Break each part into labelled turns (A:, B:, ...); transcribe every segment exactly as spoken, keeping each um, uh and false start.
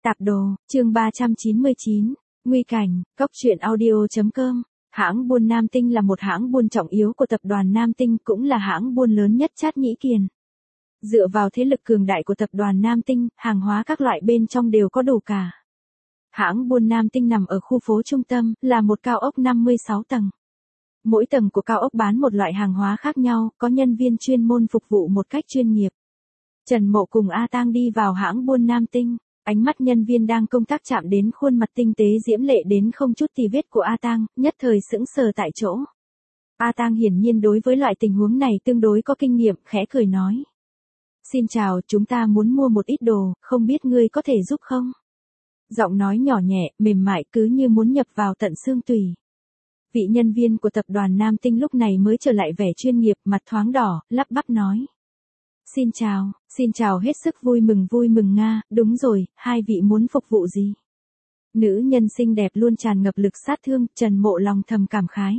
A: Tạp đồ, chương ba trăm chín mươi chín, Nguy cảnh, cốc truyện audio.com. Hãng buôn Nam Tinh là một hãng buôn trọng yếu của tập đoàn Nam Tinh, cũng là hãng buôn lớn nhất Trát Nhĩ Kiền. Dựa vào thế lực cường đại của tập đoàn Nam Tinh, hàng hóa các loại bên trong đều có đủ cả. Hãng buôn Nam Tinh nằm ở khu phố trung tâm, là một cao ốc năm mươi sáu tầng. Mỗi tầng của cao ốc bán một loại hàng hóa khác nhau, có nhân viên chuyên môn phục vụ một cách chuyên nghiệp. Trần Mộ cùng A Tang đi vào hãng buôn Nam Tinh. Ánh mắt nhân viên đang công tác chạm đến khuôn mặt tinh tế diễm lệ đến không chút tì vết của A Tang, nhất thời sững sờ tại chỗ. A Tang hiển nhiên đối với loại tình huống này tương đối có kinh nghiệm, khẽ cười nói. Xin chào, chúng ta muốn mua một ít đồ, không biết ngươi có thể giúp không? Giọng nói nhỏ nhẹ, mềm mại cứ như muốn nhập vào tận xương tủy. Vị nhân viên của tập đoàn Nam Tinh lúc này mới trở lại vẻ chuyên nghiệp, mặt thoáng đỏ, lắp bắp nói. Xin chào, xin chào hết sức vui mừng vui mừng nga, đúng rồi, hai vị muốn phục vụ gì? Nữ nhân xinh đẹp luôn tràn ngập lực sát thương, Trần Mộ lòng thầm cảm khái.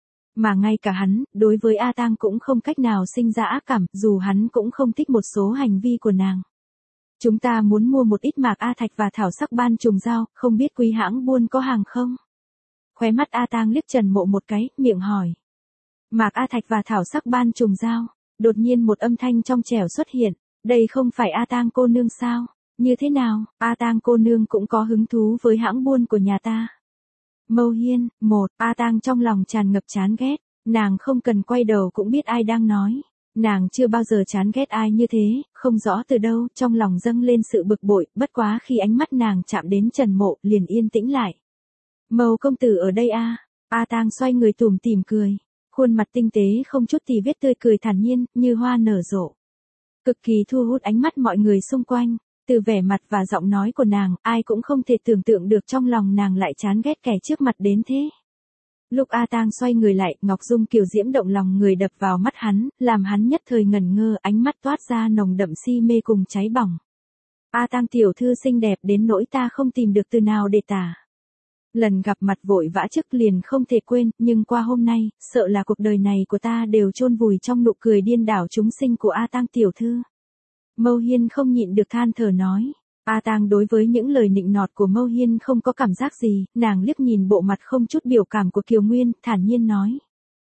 A: Mà ngay cả hắn, đối với A Tang cũng không cách nào sinh ra ác cảm, dù hắn cũng không thích một số hành vi của nàng. Chúng ta muốn mua một ít mạc A thạch và thảo sắc ban trùng dao, không biết quý hãng buôn có hàng không? Khóe mắt A Tang liếc Trần Mộ một cái, miệng hỏi. Mạc A thạch và thảo sắc ban trùng dao. Đột nhiên một âm thanh trong trẻo xuất hiện, đây không phải A Tang cô nương sao? Như thế nào, A Tang cô nương cũng có hứng thú với hãng buôn của nhà ta. Mâu Hiên, một, A Tang trong lòng tràn ngập chán ghét, nàng không cần quay đầu cũng biết ai đang nói. Nàng chưa bao giờ chán ghét ai như thế, không rõ từ đâu, trong lòng dâng lên sự bực bội, bất quá khi ánh mắt nàng chạm đến Trần Mộ, liền yên tĩnh lại. Mâu công tử ở đây a? A Tang xoay người tủm tỉm cười. Khuôn mặt tinh tế không chút tì vết tươi cười thản nhiên, như hoa nở rộ. Cực kỳ thu hút ánh mắt mọi người xung quanh, từ vẻ mặt và giọng nói của nàng, ai cũng không thể tưởng tượng được trong lòng nàng lại chán ghét kẻ trước mặt đến thế. Lúc A Tang xoay người lại, Ngọc Dung kiều diễm động lòng người đập vào mắt hắn, làm hắn nhất thời ngẩn ngơ, ánh mắt toát ra nồng đậm si mê cùng cháy bỏng. A Tang tiểu thư xinh đẹp đến nỗi ta không tìm được từ nào để tả. Lần gặp mặt vội vã trước liền không thể quên, nhưng qua hôm nay, sợ là cuộc đời này của ta đều chôn vùi trong nụ cười điên đảo chúng sinh của A Tang tiểu thư. Mâu Hiên không nhịn được than thở nói. A Tang đối với những lời nịnh nọt của Mâu Hiên không có cảm giác gì, nàng liếc nhìn bộ mặt không chút biểu cảm của Kiều Nguyên, thản nhiên nói.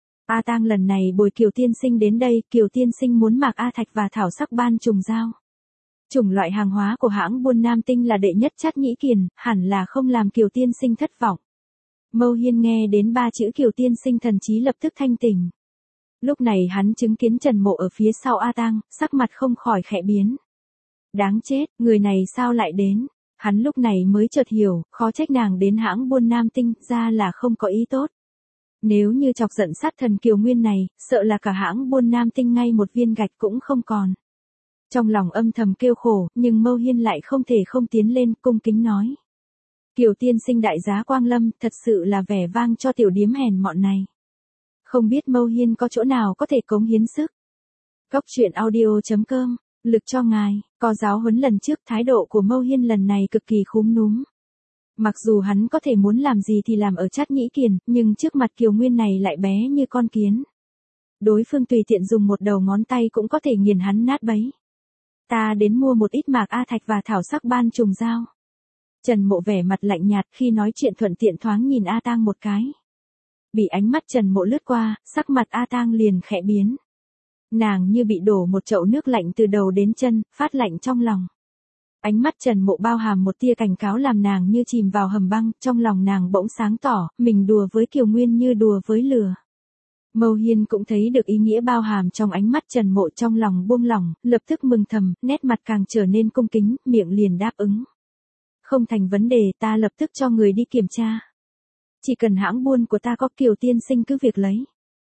A: A Tang lần này bồi Kiều tiên sinh đến đây, Kiều tiên sinh muốn mạc A thạch và thảo sắc ban trùng dao. Chủng loại hàng hóa của hãng buôn Nam Tinh là đệ nhất Trát Nhĩ Kiền, hẳn là không làm Kiều tiên sinh thất vọng. Mâu Hiên nghe đến ba chữ Kiều tiên sinh thần trí lập tức thanh tỉnh. Lúc này hắn chứng kiến Trần Mộ ở phía sau A Tang, sắc mặt không khỏi khẽ biến. Đáng chết, người này sao lại đến? Hắn lúc này mới chợt hiểu, khó trách nàng đến hãng buôn Nam Tinh, ra là không có ý tốt. Nếu như chọc giận sát thần Kiều Nguyên này, sợ là cả hãng buôn Nam Tinh ngay một viên gạch cũng không còn. Trong lòng âm thầm kêu khổ, nhưng Mâu Hiên lại không thể không tiến lên, cung kính nói. Kiều tiên sinh đại giá quang lâm, thật sự là vẻ vang cho tiểu điếm hèn mọn này. Không biết Mâu Hiên có chỗ nào có thể cống hiến sức. Cốc truyện audio.com, lực cho ngài, có giáo huấn lần trước thái độ của Mâu Hiên lần này cực kỳ khúm núm. Mặc dù hắn có thể muốn làm gì thì làm ở Trát Nhĩ Kiền, nhưng trước mặt Kiều Nguyên này lại bé như con kiến. Đối phương tùy tiện dùng một đầu ngón tay cũng có thể nghiền hắn nát bấy. Ta đến mua một ít mạc A thạch và thảo sắc ban trùng dao. Trần Mộ vẻ mặt lạnh nhạt khi nói chuyện thuận tiện thoáng nhìn A Tang một cái. Bị ánh mắt Trần Mộ lướt qua, sắc mặt A Tang liền khẽ biến. Nàng như bị đổ một chậu nước lạnh từ đầu đến chân, phát lạnh trong lòng. Ánh mắt Trần Mộ bao hàm một tia cảnh cáo làm nàng như chìm vào hầm băng, trong lòng nàng bỗng sáng tỏ, mình đùa với Kiều Nguyên như đùa với lửa. Mâu Hiên cũng thấy được ý nghĩa bao hàm trong ánh mắt Trần Mộ, trong lòng buông lỏng, lập tức mừng thầm, nét mặt càng trở nên cung kính, miệng liền đáp ứng. Không thành vấn đề, ta lập tức cho người đi kiểm tra. Chỉ cần hãng buôn của ta có Kiều tiên sinh cứ việc lấy.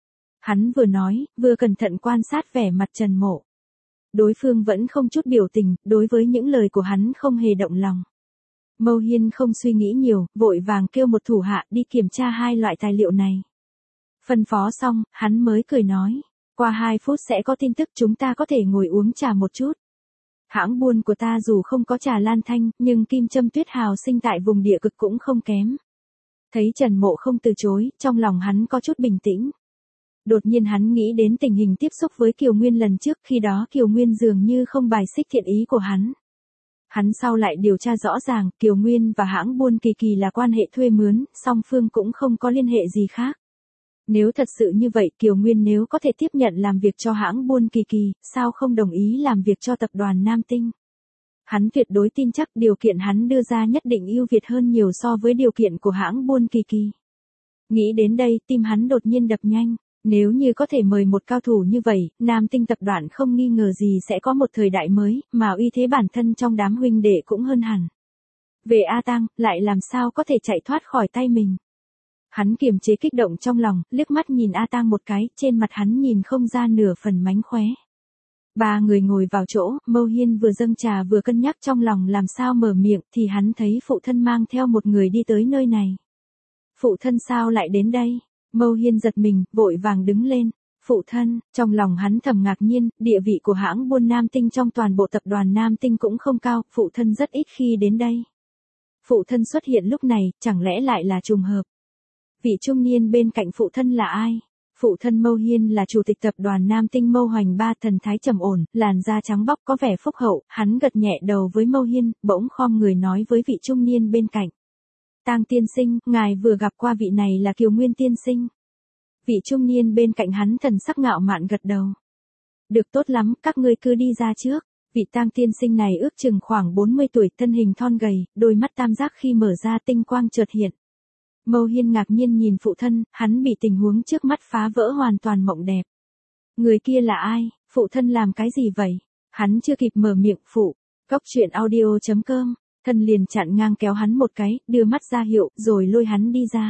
A: Hắn vừa nói, vừa cẩn thận quan sát vẻ mặt Trần Mộ. Đối phương vẫn không chút biểu tình, đối với những lời của hắn không hề động lòng. Mâu Hiên không suy nghĩ nhiều, vội vàng kêu một thủ hạ đi kiểm tra hai loại tài liệu này. Phân phó xong, hắn mới cười nói, qua hai phút sẽ có tin tức, chúng ta có thể ngồi uống trà một chút. Hãng buôn của ta dù không có trà lan thanh, nhưng kim châm tuyết hào sinh tại vùng địa cực cũng không kém. Thấy Trần Mộ không từ chối, trong lòng hắn có chút bình tĩnh. Đột nhiên hắn nghĩ đến tình hình tiếp xúc với Kiều Nguyên lần trước, khi đó Kiều Nguyên dường như không bài xích thiện ý của hắn. Hắn sau lại điều tra rõ ràng, Kiều Nguyên và hãng buôn Kỳ Kỳ là quan hệ thuê mướn, song phương cũng không có liên hệ gì khác. Nếu thật sự như vậy, Kiều Nguyên nếu có thể tiếp nhận làm việc cho hãng buôn Kỳ Kỳ, sao không đồng ý làm việc cho tập đoàn Nam Tinh? Hắn tuyệt đối tin chắc điều kiện hắn đưa ra nhất định ưu việt hơn nhiều so với điều kiện của hãng buôn Kỳ Kỳ. Nghĩ đến đây, tim hắn đột nhiên đập nhanh. Nếu như có thể mời một cao thủ như vậy, Nam Tinh tập đoàn không nghi ngờ gì sẽ có một thời đại mới, mà uy thế bản thân trong đám huynh đệ cũng hơn hẳn. Về A Tăng, lại làm sao có thể chạy thoát khỏi tay mình? Hắn kiềm chế kích động trong lòng, liếc mắt nhìn A Tăng một cái, trên mặt hắn nhìn không ra nửa phần mánh khóe. Ba người ngồi vào chỗ, Mâu Hiên vừa dâng trà vừa cân nhắc trong lòng làm sao mở miệng, thì hắn thấy phụ thân mang theo một người đi tới nơi này. Phụ thân sao lại đến đây? Mâu Hiên giật mình, vội vàng đứng lên. Phụ thân, trong lòng hắn thầm ngạc nhiên, địa vị của hãng buôn Nam Tinh trong toàn bộ tập đoàn Nam Tinh cũng không cao, phụ thân rất ít khi đến đây. Phụ thân xuất hiện lúc này, chẳng lẽ lại là trùng hợp? Vị trung niên bên cạnh phụ thân là ai? Phụ thân Mâu Hiên là chủ tịch tập đoàn Nam Tinh Mâu Hoành Ba, thần thái trầm ổn, làn da trắng bóc có vẻ phúc hậu, hắn gật nhẹ đầu với Mâu Hiên, bỗng khom người nói với vị trung niên bên cạnh. Tang tiên sinh, ngài vừa gặp qua vị này là Kiều Nguyên tiên sinh. Vị trung niên bên cạnh hắn thần sắc ngạo mạn gật đầu. Được, tốt lắm, các ngươi cứ đi ra trước. Vị Tang tiên sinh này ước chừng khoảng bốn mươi tuổi, thân hình thon gầy, đôi mắt tam giác khi mở ra tinh quang chợt hiện. Mâu Hiên ngạc nhiên nhìn phụ thân, hắn bị tình huống trước mắt phá vỡ hoàn toàn mộng đẹp. Người kia là ai? Phụ thân làm cái gì vậy? Hắn chưa kịp mở miệng, phụ. Cóc truyện audio chấm com. Thân liền chặn ngang kéo hắn một cái, đưa mắt ra hiệu, rồi lôi hắn đi ra.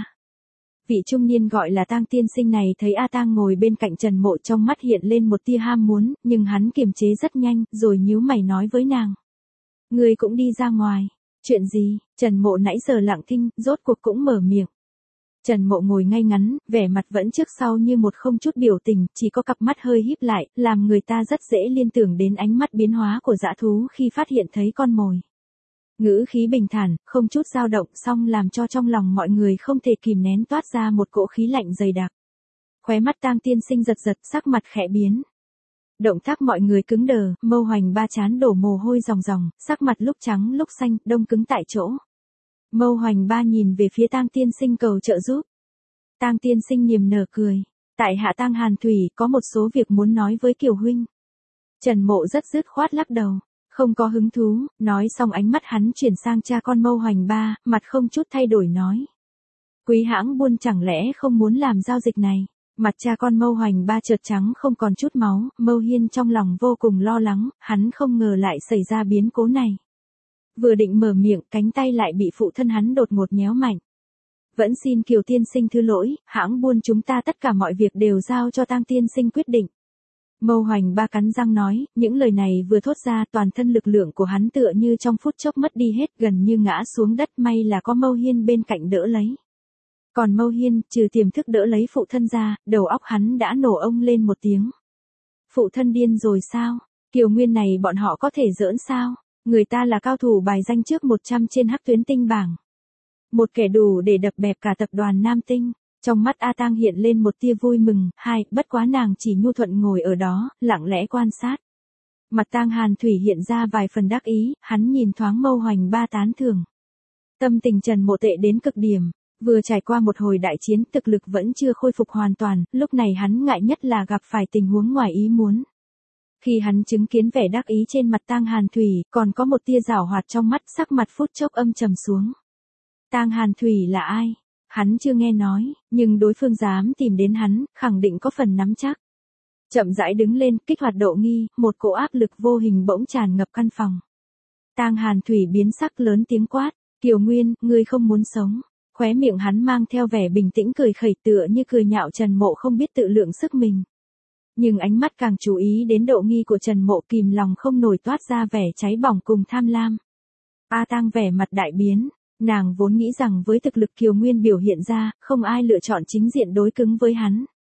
A: Vị trung niên gọi là Tang tiên sinh này thấy A Tang ngồi bên cạnh Trần Mộ, trong mắt hiện lên một tia ham muốn, nhưng hắn kiềm chế rất nhanh, rồi nhíu mày nói với nàng. Người cũng đi ra ngoài. Chuyện gì? Trần Mộ nãy giờ lặng thinh, rốt cuộc cũng mở miệng. Trần Mộ ngồi ngay ngắn, vẻ mặt vẫn trước sau như một không chút biểu tình, chỉ có cặp mắt hơi híp lại, làm người ta rất dễ liên tưởng đến ánh mắt biến hóa của dã thú khi phát hiện thấy con mồi. Ngữ khí bình thản, không chút dao động, song làm cho trong lòng mọi người không thể kìm nén toát ra một cỗ khí lạnh dày đặc. Khóe mắt Tang tiên sinh giật giật, sắc mặt khẽ biến. Động tác mọi người cứng đờ, Mâu Hoành Ba chán đổ mồ hôi ròng ròng, sắc mặt lúc trắng lúc xanh, đông cứng tại chỗ. Mâu Hoành Ba nhìn về phía Tang tiên sinh cầu trợ giúp. Tang tiên sinh niềm nở cười. Tại hạ Tang Hàn Thủy có một số việc muốn nói với Kiều huynh. Trần Mộ rất dứt khoát lắc đầu. Không có hứng thú, nói xong ánh mắt hắn chuyển sang cha con Mâu Hoành Ba, mặt không chút thay đổi nói. Quý hãng buôn chẳng lẽ không muốn làm giao dịch này? Mặt cha con Mâu Hoành Ba chợt trắng không còn chút máu, Mâu Hiên trong lòng vô cùng lo lắng, hắn không ngờ lại xảy ra biến cố này. Vừa định mở miệng, cánh tay lại bị phụ thân hắn đột ngột nhéo mạnh. Vẫn xin Kiều tiên sinh thứ lỗi, hãng buôn chúng ta tất cả mọi việc đều giao cho Tang tiên sinh quyết định. Mâu Hoành Ba cắn răng nói, những lời này vừa thốt ra toàn thân lực lượng của hắn tựa như trong phút chốc mất đi hết, gần như ngã xuống đất, may là có Mâu Hiên bên cạnh đỡ lấy. Còn Mâu Hiên, trừ tiềm thức đỡ lấy phụ thân ra, đầu óc hắn đã nổ ông lên một tiếng. Phụ thân điên rồi sao? Kiều Nguyên này bọn họ có thể giỡn sao? Người ta là cao thủ bài danh trước một trăm trên hắc tuyến tinh bảng. Một kẻ đủ để đập bẹp cả tập đoàn Nam Tinh. Trong mắt A Tang hiện lên một tia vui mừng, hai, bất quá nàng chỉ nhu thuận ngồi ở đó, lặng lẽ quan sát. Mặt Tang Hàn Thủy hiện ra vài phần đắc ý, hắn nhìn thoáng Mâu Hoành Ba tán thưởng. Tâm tình Trần Mộ tệ đến cực điểm, vừa trải qua một hồi đại chiến, thực lực vẫn chưa khôi phục hoàn toàn, lúc này hắn ngại nhất là gặp phải tình huống ngoài ý muốn. Khi hắn chứng kiến vẻ đắc ý trên mặt Tang Hàn Thủy, còn có một tia giảo hoạt trong mắt, sắc mặt phút chốc âm trầm xuống. Tang Hàn Thủy là ai? Hắn chưa nghe nói, nhưng đối phương dám tìm đến hắn, khẳng định có phần nắm chắc. Chậm rãi đứng lên, kích hoạt độ nghi, một cỗ áp lực vô hình bỗng tràn ngập căn phòng. Tang Hàn Thủy biến sắc lớn tiếng quát, Kiều Nguyên, ngươi không muốn sống. Khóe miệng hắn mang theo vẻ bình tĩnh cười khẩy tựa như cười nhạo Trần Mộ không biết tự lượng sức mình. Nhưng ánh mắt càng chú ý đến độ nghi của Trần Mộ, kìm lòng không nổi toát ra vẻ cháy bỏng cùng tham lam. A Tang vẻ mặt đại biến. Nàng vốn nghĩ rằng với thực lực Kiều Nguyên biểu hiện ra, không ai lựa chọn chính diện đối cứng với hắn.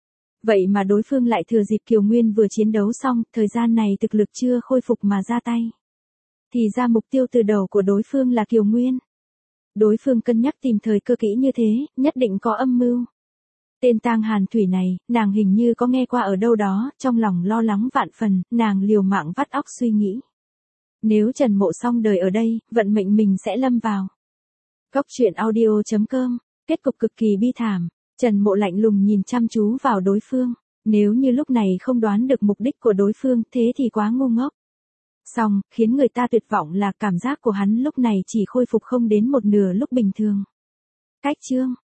A: Vậy mà đối phương lại thừa dịp Kiều Nguyên vừa chiến đấu xong, thời gian này thực lực chưa khôi phục mà ra tay. Thì ra mục tiêu từ đầu của đối phương là Kiều Nguyên. Đối phương cân nhắc tìm thời cơ kỹ như thế, nhất định có âm mưu. Tên Tang Hàn Thủy này, nàng hình như có nghe qua ở đâu đó, trong lòng lo lắng vạn phần, nàng liều mạng vắt óc suy nghĩ. Nếu Trần Mộ xong đời ở đây, vận mệnh mình sẽ lâm vào. Cốc truyện audio chấm com, kết cục cực kỳ bi thảm. Trần Mộ lạnh lùng nhìn chăm chú vào đối phương. Nếu như lúc này không đoán được mục đích của đối phương, thế thì quá ngu ngốc. Xong, khiến người ta tuyệt vọng là cảm giác của hắn lúc này chỉ khôi phục không đến một nửa lúc bình thường. Cách chương